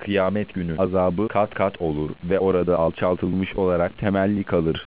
kıyamet günü azabı kat kat olur ve orada alçaltılmış olarak temelli kalır.